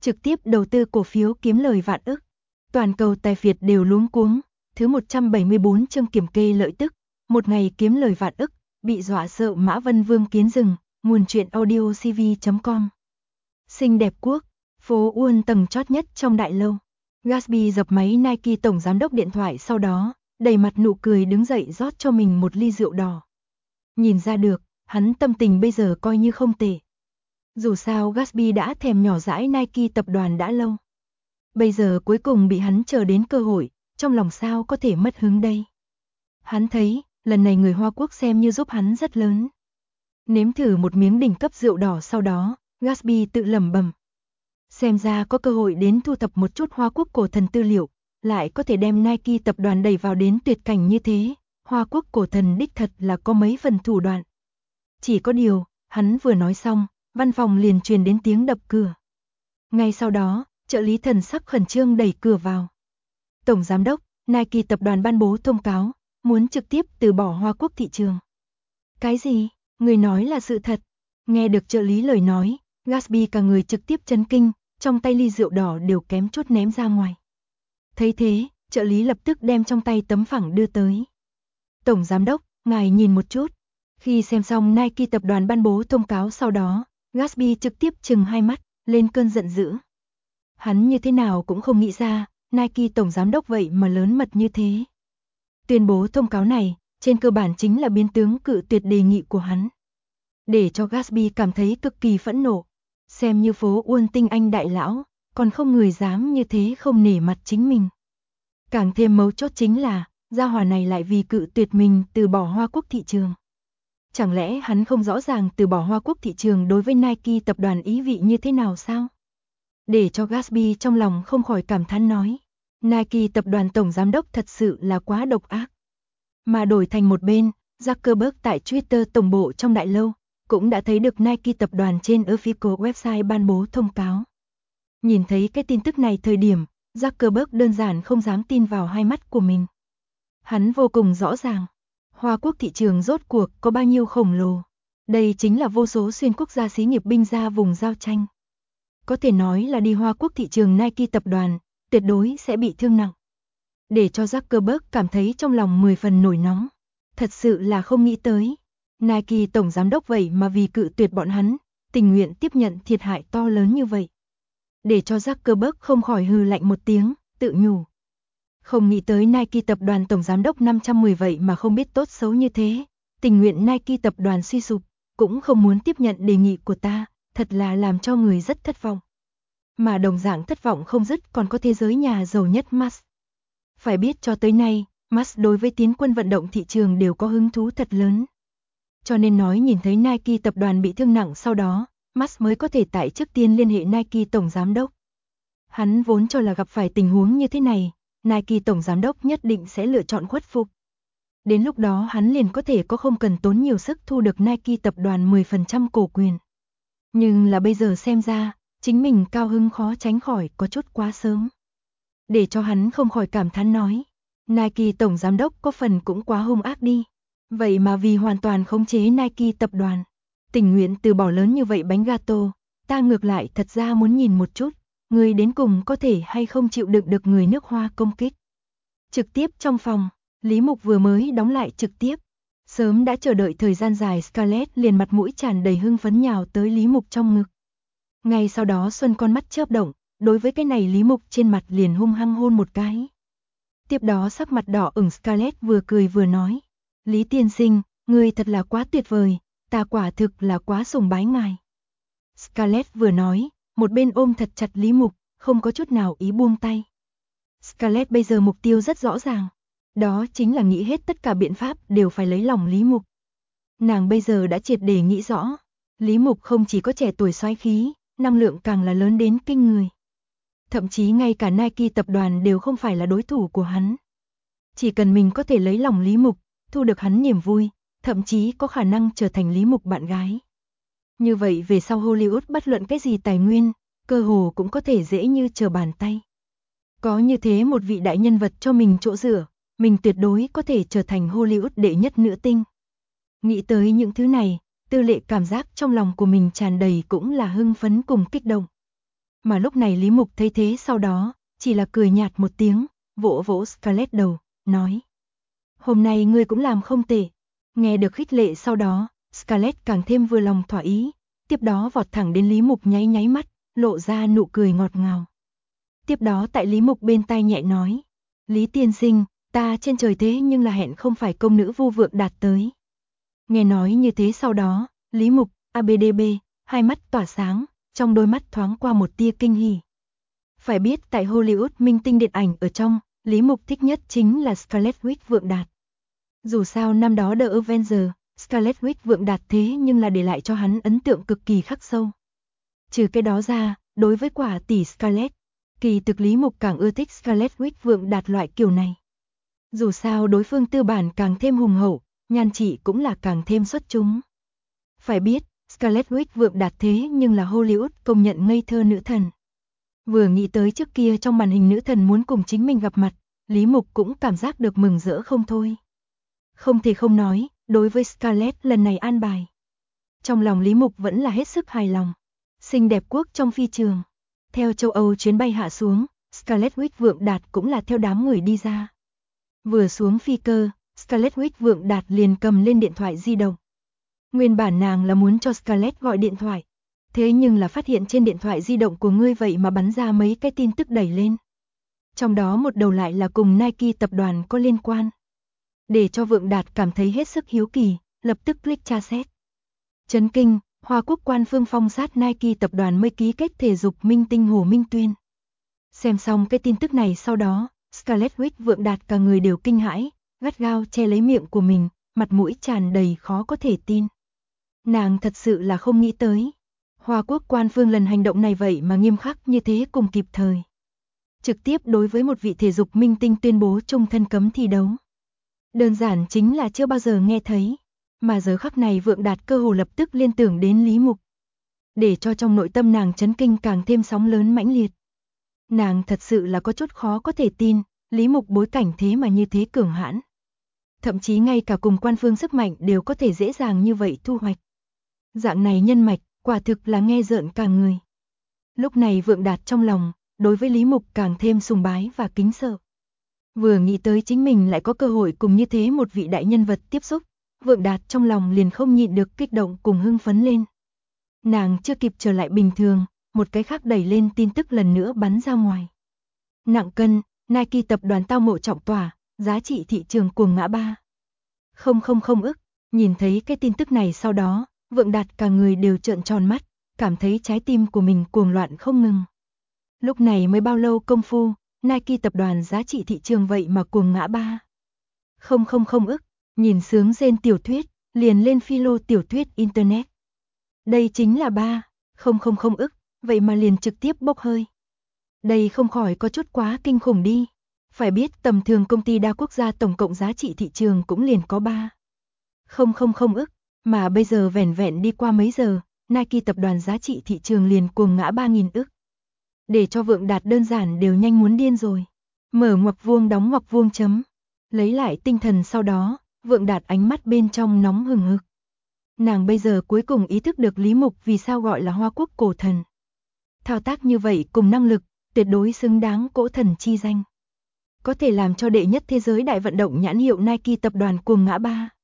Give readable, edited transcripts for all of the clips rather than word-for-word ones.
trực tiếp đầu tư cổ phiếu kiếm lời vạn ức. Toàn cầu tài phiệt đều luống cuống, thứ 174 chương kiểm kê lợi tức, một ngày kiếm lời vạn ức, bị dọa sợ Mã Vân Vương kiến rừng, nguồn truyện audiocv.com. Xinh đẹp quốc, phố Uôn tầng chót nhất trong đại lâu. Gatsby dập máy Nike tổng giám đốc điện thoại, sau đó, đầy mặt nụ cười đứng dậy rót cho mình một ly rượu đỏ. Nhìn ra được, hắn tâm tình bây giờ coi như không tệ. Dù sao Gatsby đã thèm nhỏ dãi Nike tập đoàn đã lâu. Bây giờ cuối cùng bị hắn chờ đến cơ hội, trong lòng sao có thể mất hứng đây. Hắn thấy, lần này người Hoa Quốc xem như giúp hắn rất lớn. Nếm thử một miếng đỉnh cấp rượu đỏ sau đó, Gatsby tự lẩm bẩm. Xem ra có cơ hội đến thu thập một chút Hoa Quốc cổ thần tư liệu, lại có thể đem Nike tập đoàn đẩy vào đến tuyệt cảnh như thế. Hoa Quốc cổ thần đích thật là có mấy phần thủ đoạn. Chỉ có điều, hắn vừa nói xong, văn phòng liền truyền đến tiếng đập cửa. Ngay sau đó, trợ lý thần sắc khẩn trương đẩy cửa vào. Tổng giám đốc, Nike tập đoàn ban bố thông cáo, muốn trực tiếp từ bỏ Hoa Quốc thị trường. Cái gì? Người nói là sự thật. Nghe được trợ lý lời nói, Gatsby cả người trực tiếp chấn kinh, trong tay ly rượu đỏ đều kém chút ném ra ngoài. Thấy thế, trợ lý lập tức đem trong tay tấm phẳng đưa tới. Tổng giám đốc, ngài nhìn một chút. Khi xem xong Nike tập đoàn ban bố thông cáo sau đó, Gatsby trực tiếp trừng hai mắt, lên cơn giận dữ. Hắn như thế nào cũng không nghĩ ra, Nike tổng giám đốc vậy mà lớn mật như thế. Tuyên bố thông cáo này, trên cơ bản chính là biến tướng cự tuyệt đề nghị của hắn. Để cho Gatsby cảm thấy cực kỳ phẫn nộ. Xem như phố Uôn tinh anh đại lão, còn không người dám như thế không nể mặt chính mình. Càng thêm mấu chốt chính là, gia hỏa này lại vì cự tuyệt mình từ bỏ Hoa Quốc thị trường. Chẳng lẽ hắn không rõ ràng từ bỏ Hoa Quốc thị trường đối với Nike tập đoàn ý vị như thế nào sao? Để cho Gatsby trong lòng không khỏi cảm thán nói. Nike tập đoàn tổng giám đốc thật sự là quá độc ác. Mà đổi thành một bên, Zuckerberg tại Twitter tổng bộ trong đại lâu, cũng đã thấy được Nike tập đoàn trên official website ban bố thông cáo. Nhìn thấy cái tin tức này thời điểm, Zuckerberg đơn giản không dám tin vào hai mắt của mình. Hắn vô cùng rõ ràng, Hoa Quốc thị trường rốt cuộc có bao nhiêu khổng lồ. Đây chính là vô số xuyên quốc gia xí nghiệp binh ra vùng giao tranh. Có thể nói là đi Hoa Quốc thị trường Nike tập đoàn, tuyệt đối sẽ bị thương nặng. Để cho Zuckerberg cảm thấy trong lòng 10 phần nổi nóng. Thật sự là không nghĩ tới. Nike tổng giám đốc vậy mà vì cự tuyệt bọn hắn, tình nguyện tiếp nhận thiệt hại to lớn như vậy. Để cho Zuckerberg không khỏi hừ lạnh một tiếng, tự nhủ. Không nghĩ tới Nike tập đoàn tổng giám đốc 510 vậy mà không biết tốt xấu như thế, tình nguyện Nike tập đoàn suy sụp, cũng không muốn tiếp nhận đề nghị của ta, thật là làm cho người rất thất vọng. Mà đồng dạng thất vọng không dứt còn có thế giới nhà giàu nhất Musk. Phải biết cho tới nay, Musk đối với tiến quân vận động thị trường đều có hứng thú thật lớn. Cho nên nói nhìn thấy Nike tập đoàn bị thương nặng sau đó, Musk mới có thể tại trước tiên liên hệ Nike tổng giám đốc. Hắn vốn cho là gặp phải tình huống như thế này, Nike tổng giám đốc nhất định sẽ lựa chọn khuất phục. Đến lúc đó hắn liền có thể có không cần tốn nhiều sức thu được Nike tập đoàn 10% cổ quyền. Nhưng là bây giờ xem ra, chính mình cao hứng khó tránh khỏi có chút quá sớm. Để cho hắn không khỏi cảm thán nói, Nike tổng giám đốc có phần cũng quá hung ác đi. Vậy mà vì hoàn toàn khống chế Nike tập đoàn, tình nguyện từ bỏ lớn như vậy bánh gato, ta ngược lại thật ra muốn nhìn một chút, người đến cùng có thể hay không chịu đựng được người nước Hoa công kích. Trực tiếp trong phòng, Lý Mục vừa mới đóng lại trực tiếp. Sớm đã chờ đợi thời gian dài Scarlett liền mặt mũi tràn đầy hưng phấn nhào tới Lý Mục trong ngực. Ngay sau đó Xuân con mắt chớp động, đối với cái này Lý Mục trên mặt liền hung hăng hôn một cái. Tiếp đó sắc mặt đỏ ửng Scarlett vừa cười vừa nói. Lý tiên sinh, ngươi thật là quá tuyệt vời, ta quả thực là quá sùng bái ngài. Scarlett vừa nói, một bên ôm thật chặt Lý Mục, không có chút nào ý buông tay. Scarlett bây giờ mục tiêu rất rõ ràng, đó chính là nghĩ hết tất cả biện pháp đều phải lấy lòng Lý Mục. Nàng bây giờ đã triệt để nghĩ rõ, Lý Mục không chỉ có trẻ tuổi soái khí, năng lượng càng là lớn đến kinh người. Thậm chí ngay cả Nike tập đoàn đều không phải là đối thủ của hắn. Chỉ cần mình có thể lấy lòng Lý Mục, thu được hắn niềm vui, thậm chí có khả năng trở thành Lý Mục bạn gái. Như vậy về sau Hollywood bất luận cái gì tài nguyên, cơ hồ cũng có thể dễ như trở bàn tay. Có như thế một vị đại nhân vật cho mình chỗ dựa, mình tuyệt đối có thể trở thành Hollywood đệ nhất nữ tinh. Nghĩ tới những thứ này, Tư Lệ cảm giác trong lòng của mình tràn đầy cũng là hưng phấn cùng kích động. Mà lúc này Lý Mục thấy thế sau đó, chỉ là cười nhạt một tiếng, vỗ vỗ Scarlett đầu, nói. Hôm nay ngươi cũng làm không tệ. Nghe được khích lệ sau đó, Scarlett càng thêm vừa lòng thỏa ý, tiếp đó vọt thẳng đến Lý Mục nháy nháy mắt, lộ ra nụ cười ngọt ngào. Tiếp đó tại Lý Mục bên tai nhẹ nói. Lý tiên sinh, ta trên trời thế nhưng là hẹn không phải công nữ Vu Vượng Đạt tới. Nghe nói như thế sau đó, Lý Mục, ABDB, hai mắt tỏa sáng, trong đôi mắt thoáng qua một tia kinh hỉ. Phải biết tại Hollywood minh tinh điện ảnh ở trong, Lý Mục thích nhất chính là Scarlett Witch Vượng Đạt. Dù sao năm đó The Avengers, Scarlett Witch Vượng Đạt thế nhưng là để lại cho hắn ấn tượng cực kỳ khắc sâu. Trừ cái đó ra, đối với quả tỷ Scarlett, kỳ thực Lý Mục càng ưa thích Scarlett Witch Vượng Đạt loại kiểu này. Dù sao đối phương tư bản càng thêm hùng hậu, nhan trị cũng là càng thêm xuất chúng. Phải biết, Scarlett Witch Vượng Đạt thế nhưng là Hollywood công nhận ngây thơ nữ thần. Vừa nghĩ tới trước kia trong màn hình nữ thần muốn cùng chính mình gặp mặt, Lý Mục cũng cảm giác được mừng rỡ không thôi. Không thể không nói, đối với Scarlett lần này an bài. Trong lòng Lý Mục vẫn là hết sức hài lòng. Xinh đẹp quốc trong phi trường. Theo châu Âu chuyến bay hạ xuống, Scarlett Witch Vượng Đạt cũng là theo đám người đi ra. Vừa xuống phi cơ, Scarlett Witch Vượng Đạt liền cầm lên điện thoại di động. Nguyên bản nàng là muốn cho Scarlett gọi điện thoại. Thế nhưng là phát hiện trên điện thoại di động của ngươi vậy mà bắn ra mấy cái tin tức đẩy lên. Trong đó một đầu lại là cùng Nike tập đoàn có liên quan. Để cho Vượng Đạt cảm thấy hết sức hiếu kỳ, lập tức click tra xét. Chấn kinh, Hoa Quốc quan phương phong sát Nike tập đoàn mới ký kết thể dục minh tinh Hồ Minh Tuyên. Xem xong cái tin tức này sau đó, Scarlett Witch Vượng Đạt cả người đều kinh hãi, gắt gao che lấy miệng của mình, mặt mũi tràn đầy khó có thể tin. Nàng thật sự là không nghĩ tới. Hoa Quốc quan phương lần hành động này vậy mà nghiêm khắc như thế cùng kịp thời. Trực tiếp đối với một vị thể dục minh tinh tuyên bố chung thân cấm thi đấu. Đơn giản chính là chưa bao giờ nghe thấy. Mà giờ khắc này Vượng Đạt cơ hồ lập tức liên tưởng đến Lý Mục. Để cho trong nội tâm nàng chấn kinh càng thêm sóng lớn mãnh liệt. Nàng thật sự là có chút khó có thể tin, Lý Mục bối cảnh thế mà như thế cường hãn. Thậm chí ngay cả cùng quan phương sức mạnh đều có thể dễ dàng như vậy thu hoạch. Dạng này nhân mạch, quả thực là nghe rợn cả người. Lúc này Vượng Đạt trong lòng, đối với Lý Mục càng thêm sùng bái và kính sợ. Vừa nghĩ tới chính mình lại có cơ hội cùng như thế một vị đại nhân vật tiếp xúc, Vượng Đạt trong lòng liền không nhịn được kích động cùng hưng phấn lên. Nàng chưa kịp trở lại bình thường, một cái khác đẩy lên tin tức lần nữa bắn ra ngoài. Nặng cân, Nike tập đoàn tao ngộ trọng tỏa, giá trị thị trường cuồng ngã 3,000 ức. Nhìn thấy cái tin tức này sau đó, Vượng Đạt cả người đều trợn tròn mắt, cảm thấy trái tim của mình cuồng loạn không ngừng. Lúc này mới bao lâu công phu, Nike tập đoàn giá trị thị trường vậy mà cuồng ngã 3,000 ức. Nhìn sướng rên tiểu thuyết, liền lên philo tiểu thuyết internet. Đây chính là 3,000 ức, vậy mà liền trực tiếp bốc hơi. Đây không khỏi có chút quá kinh khủng đi. Phải biết tầm thường công ty đa quốc gia tổng cộng giá trị thị trường cũng liền có 3,000 ức, mà bây giờ vẻn vẹn đi qua mấy giờ, Nike tập đoàn giá trị thị trường liền cuồng ngã 3.000 ức. Để cho Vượng Đạt đơn giản đều nhanh muốn điên rồi. Mở ngoặc vuông đóng ngoặc vuông chấm. Lấy lại tinh thần sau đó, Vượng Đạt ánh mắt bên trong nóng hừng hực. Nàng bây giờ cuối cùng ý thức được Lý Mục vì sao gọi là Hoa Quốc cổ thần. Thao tác như vậy cùng năng lực, tuyệt đối xứng đáng cỗ thần chi danh. Có thể làm cho đệ nhất thế giới đại vận động nhãn hiệu Nike tập đoàn cuồng ngã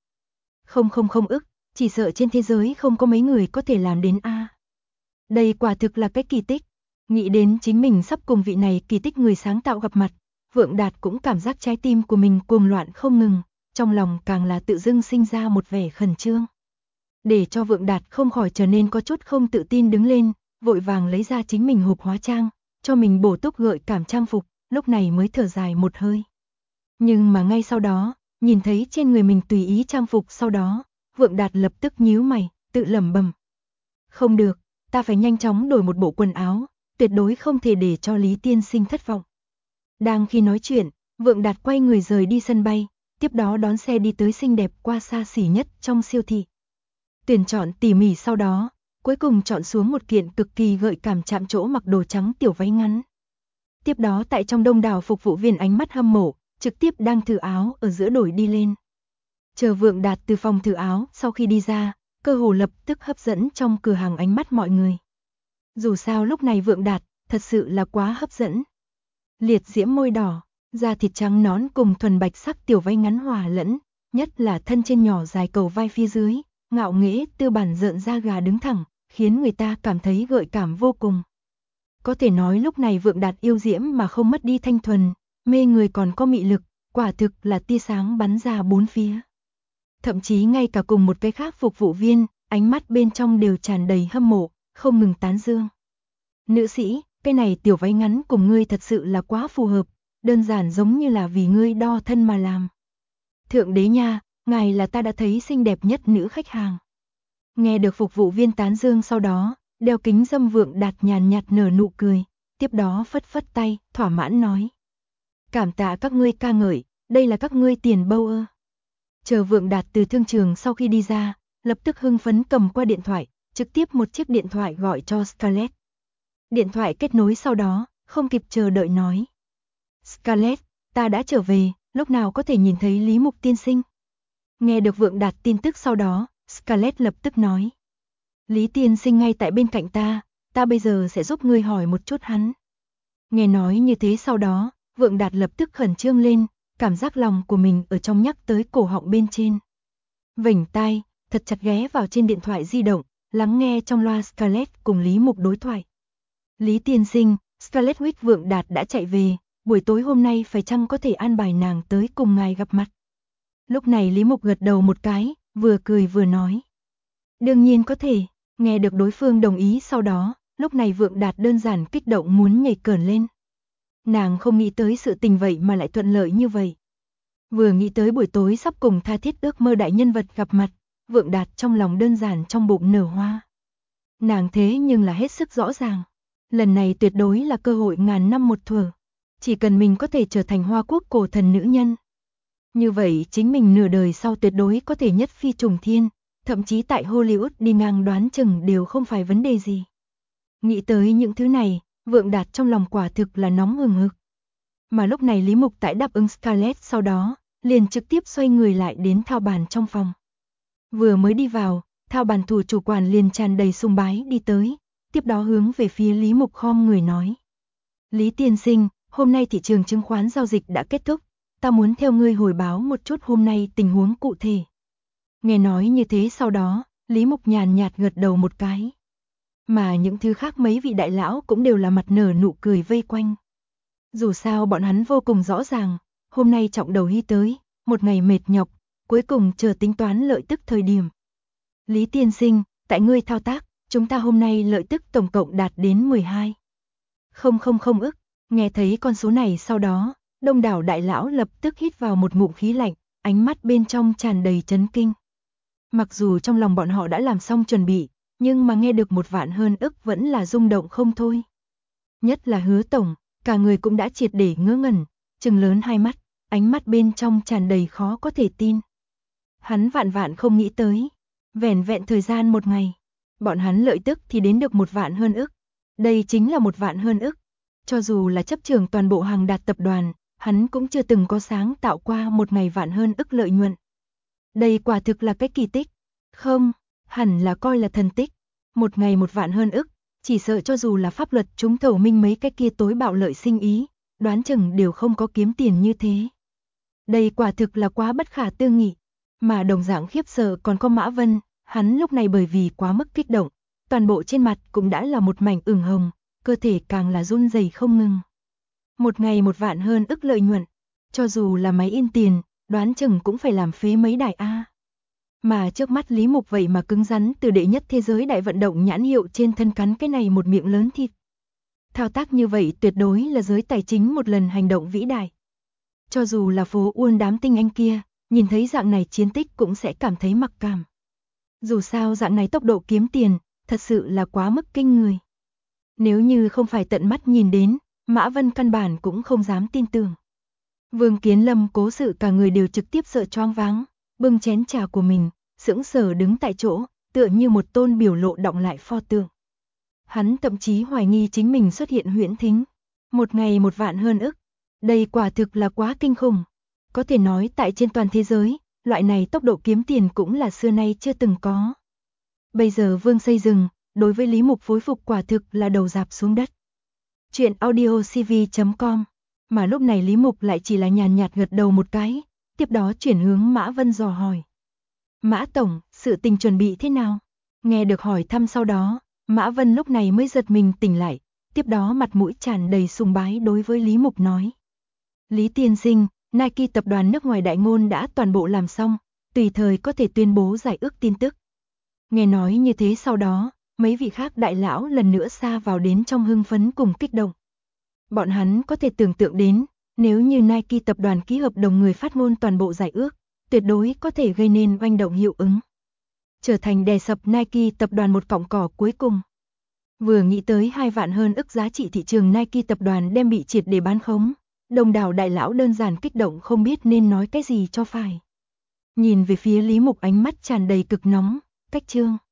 3,000 ức, chỉ sợ trên thế giới không có mấy người có thể làm đến a. Đây quả thực là cái kỳ tích. Nghĩ đến chính mình sắp cùng vị này kỳ tích người sáng tạo gặp mặt, Vượng Đạt cũng cảm giác trái tim của mình cuồng loạn không ngừng, trong lòng càng là tự dưng sinh ra một vẻ khẩn trương. Để cho Vượng Đạt không khỏi trở nên có chút không tự tin đứng lên, vội vàng lấy ra chính mình hộp hóa trang, cho mình bổ túc gợi cảm trang phục, lúc này mới thở dài một hơi. Nhưng mà ngay sau đó, nhìn thấy trên người mình tùy ý trang phục sau đó, Vượng Đạt lập tức nhíu mày, tự lẩm bẩm. Không được, ta phải nhanh chóng đổi một bộ quần áo, tuyệt đối không thể để cho Lý tiên sinh thất vọng. Đang khi nói chuyện, Vượng Đạt quay người rời đi sân bay, tiếp đó đón xe đi tới xinh đẹp qua xa xỉ nhất trong siêu thị. Tuyển chọn tỉ mỉ sau đó, cuối cùng chọn xuống một kiện cực kỳ gợi cảm chạm trỗ mặc đồ trắng tiểu váy ngắn. Tiếp đó tại trong đông đảo phục vụ viên ánh mắt hâm mộ, trực tiếp đang thử áo ở giữa đổi đi lên. Chờ Vượng Đạt từ phòng thử áo sau khi đi ra, cơ hồ lập tức hấp dẫn trong cửa hàng ánh mắt mọi người. Dù sao lúc này Vượng Đạt, thật thật sự là quá hấp dẫn. Liệt diễm môi đỏ, da thịt trắng nõn cùng thuần bạch sắc tiểu váy ngắn hòa lẫn, nhất là thân trên nhỏ dài cầu vai phía dưới, ngạo nghễ tư bản rợn da gà đứng thẳng, khiến người ta cảm thấy gợi cảm vô cùng. Có thể nói lúc này Vượng Đạt yêu diễm mà không mất đi thanh thuần, mê người còn có mị lực, quả thực là tia sáng bắn ra bốn phía. Thậm chí ngay cả cùng một cái khác phục vụ viên, ánh mắt bên trong đều tràn đầy hâm mộ, không ngừng tán dương. Nữ sĩ, cái này tiểu váy ngắn cùng ngươi thật sự là quá phù hợp, đơn giản giống như là vì ngươi đo thân mà làm. Thượng đế nha, ngài là ta đã thấy xinh đẹp nhất nữ khách hàng. Nghe được phục vụ viên tán dương sau đó, đeo kính dâm Vượng Đạt nhàn nhạt nở nụ cười, tiếp đó phất phất tay, thỏa mãn nói. Cảm tạ các ngươi ca ngợi, đây là các ngươi tiền bâu ơ. Chờ Vượng Đạt từ thương trường sau khi đi ra, lập tức hưng phấn cầm qua điện thoại, trực tiếp một chiếc điện thoại gọi cho Scarlett. Điện thoại kết nối sau đó, không kịp chờ đợi nói. Scarlett, ta đã trở về, lúc nào có thể nhìn thấy Lý Mục tiên sinh? Nghe được Vượng Đạt tin tức sau đó, Scarlett lập tức nói. Lý tiên sinh ngay tại bên cạnh ta bây giờ sẽ giúp ngươi hỏi một chút hắn. Nghe nói như thế sau đó, Vượng Đạt lập tức khẩn trương lên, cảm giác lòng của mình ở trong nhắc tới cổ họng bên trên. Vểnh tai, thật chặt ghé vào trên điện thoại di động, lắng nghe trong loa Scarlett cùng Lý Mục đối thoại. Lý tiên sinh, Scarlett Witch Vượng Đạt đã chạy về, buổi tối hôm nay phải chăng có thể an bài nàng tới cùng ngài gặp mặt? Lúc này Lý Mục gật đầu một cái, vừa cười vừa nói. Đương nhiên có thể, nghe được đối phương đồng ý sau đó, lúc này Vượng Đạt đơn giản kích động muốn nhảy cởn lên. Nàng không nghĩ tới sự tình vậy mà lại thuận lợi như vậy. Vừa nghĩ tới buổi tối sắp cùng tha thiết ước mơ đại nhân vật gặp mặt, Vượng Đạt trong lòng đơn giản trong bụng nở hoa. Nàng thế nhưng là hết sức rõ ràng. Lần này tuyệt đối là cơ hội ngàn năm một thuở. Chỉ cần mình có thể trở thành Hoa Quốc cổ thần nữ nhân. Như vậy chính mình nửa đời sau tuyệt đối có thể nhất phi trùng thiên, thậm chí tại Hollywood đi ngang đoán chừng đều không phải vấn đề gì. Nghĩ tới những thứ này, Vượng Đạt trong lòng quả thực là nóng hừng hực. Mà lúc này Lý Mục tại đáp ứng Scarlett sau đó, liền trực tiếp xoay người lại đến thao bàn trong phòng. Vừa mới đi vào, thao bàn thủ chủ quản liền tràn đầy sùng bái đi tới, tiếp đó hướng về phía Lý Mục khom người nói. Lý tiên sinh, hôm nay thị trường chứng khoán giao dịch đã kết thúc, ta muốn theo ngươi hồi báo một chút hôm nay tình huống cụ thể. Nghe nói như thế sau đó, Lý Mục nhàn nhạt gật đầu một cái. Mà những thứ khác mấy vị đại lão cũng đều là mặt nở nụ cười vây quanh. Dù sao bọn hắn vô cùng rõ ràng, hôm nay trọng đầu hí tới, một ngày mệt nhọc, cuối cùng chờ tính toán lợi tức thời điểm. Lý tiên sinh, tại ngươi thao tác, chúng ta hôm nay lợi tức tổng cộng đạt đến 12,000 ức. Nghe thấy con số này sau đó, đông đảo đại lão lập tức hít vào một ngụm khí lạnh, ánh mắt bên trong tràn đầy chấn kinh. Mặc dù trong lòng bọn họ đã làm xong chuẩn bị, nhưng mà nghe được 1,000,000 ức vẫn là rung động không thôi. Nhất là Hứa tổng, cả người cũng đã triệt để ngớ ngẩn, trừng lớn hai mắt, ánh mắt bên trong tràn đầy khó có thể tin. Hắn vạn không nghĩ tới, vẻn vẹn thời gian một ngày, bọn hắn lợi tức thì đến được 1,000,000 ức. Đây chính là 1,000,000 ức. Cho dù là chấp trưởng toàn bộ Hàng Đạt tập đoàn, hắn cũng chưa từng có sáng tạo qua một ngày 1,000,000 ức lợi nhuận. Đây quả thực là cái kỳ tích. Không, hẳn là coi là thần tích. Một ngày 1,000,000 ức, chỉ sợ cho dù là pháp luật chúng thầu minh mấy cái kia tối bạo lợi sinh ý, đoán chừng đều không có kiếm tiền như thế. Đây quả thực là quá bất khả tư nghị. Mà đồng dạng khiếp sợ còn có Mã Vân, hắn lúc này bởi vì quá mức kích động, toàn bộ trên mặt cũng đã là một mảnh ửng hồng, cơ thể càng là run rẩy không ngừng. Một ngày 1,000,000 ức lợi nhuận, cho dù là máy in tiền, đoán chừng cũng phải làm phế mấy đài A. Mà trước mắt Lý Mục vậy mà cứng rắn từ đệ nhất thế giới đại vận động nhãn hiệu trên thân cắn cái này một miệng lớn thịt. Thao tác như vậy tuyệt đối là giới tài chính một lần hành động vĩ đại. Cho dù là phố Uôn đám tinh anh kia, nhìn thấy dạng này chiến tích cũng sẽ cảm thấy mặc cảm. Dù sao dạng này tốc độ kiếm tiền, thật sự là quá mức kinh người. Nếu như không phải tận mắt nhìn đến, Mã Vân căn bản cũng không dám tin tưởng. Vương Kiến Lâm cố sự cả người đều trực tiếp sợ choáng váng, bưng chén trà của mình, sững sờ đứng tại chỗ, tựa như một tôn biểu lộ đọng lại pho tượng. Hắn thậm chí hoài nghi chính mình xuất hiện huyễn thính. Một ngày 1,000,000 ức, đây quả thực là quá kinh khủng. Có thể nói tại trên toàn thế giới, loại này tốc độ kiếm tiền cũng là xưa nay chưa từng có. Bây giờ Vương Xây Rừng, đối với Lý Mục phối phục quả thực là đầu rạp xuống đất. Chuyện audiocv.com. Mà lúc này Lý Mục lại chỉ là nhàn nhạt gật đầu một cái, tiếp đó chuyển hướng Mã Vân dò hỏi. Mã Tổng, sự tình chuẩn bị thế nào? Nghe được hỏi thăm sau đó, Mã Vân lúc này mới giật mình tỉnh lại, tiếp đó mặt mũi tràn đầy sùng bái đối với Lý Mục nói. Lý tiên sinh, Nike tập đoàn nước ngoài đại ngôn đã toàn bộ làm xong, tùy thời có thể tuyên bố giải ước tin tức. Nghe nói như thế sau đó, mấy vị khác đại lão lần nữa sa vào đến trong hưng phấn cùng kích động. Bọn hắn có thể tưởng tượng đến, nếu như Nike tập đoàn ký hợp đồng người phát ngôn toàn bộ giải ước, tuyệt đối có thể gây nên oanh động hiệu ứng. Trở thành đè sập Nike tập đoàn một cọng cỏ cuối cùng. Vừa nghĩ tới 2 vạn hơn ức giá trị thị trường Nike tập đoàn đem bị triệt để bán khống, đông đảo đại lão đơn giản kích động không biết nên nói cái gì cho phải. Nhìn về phía Lý Mục ánh mắt tràn đầy cực nóng, cách chương.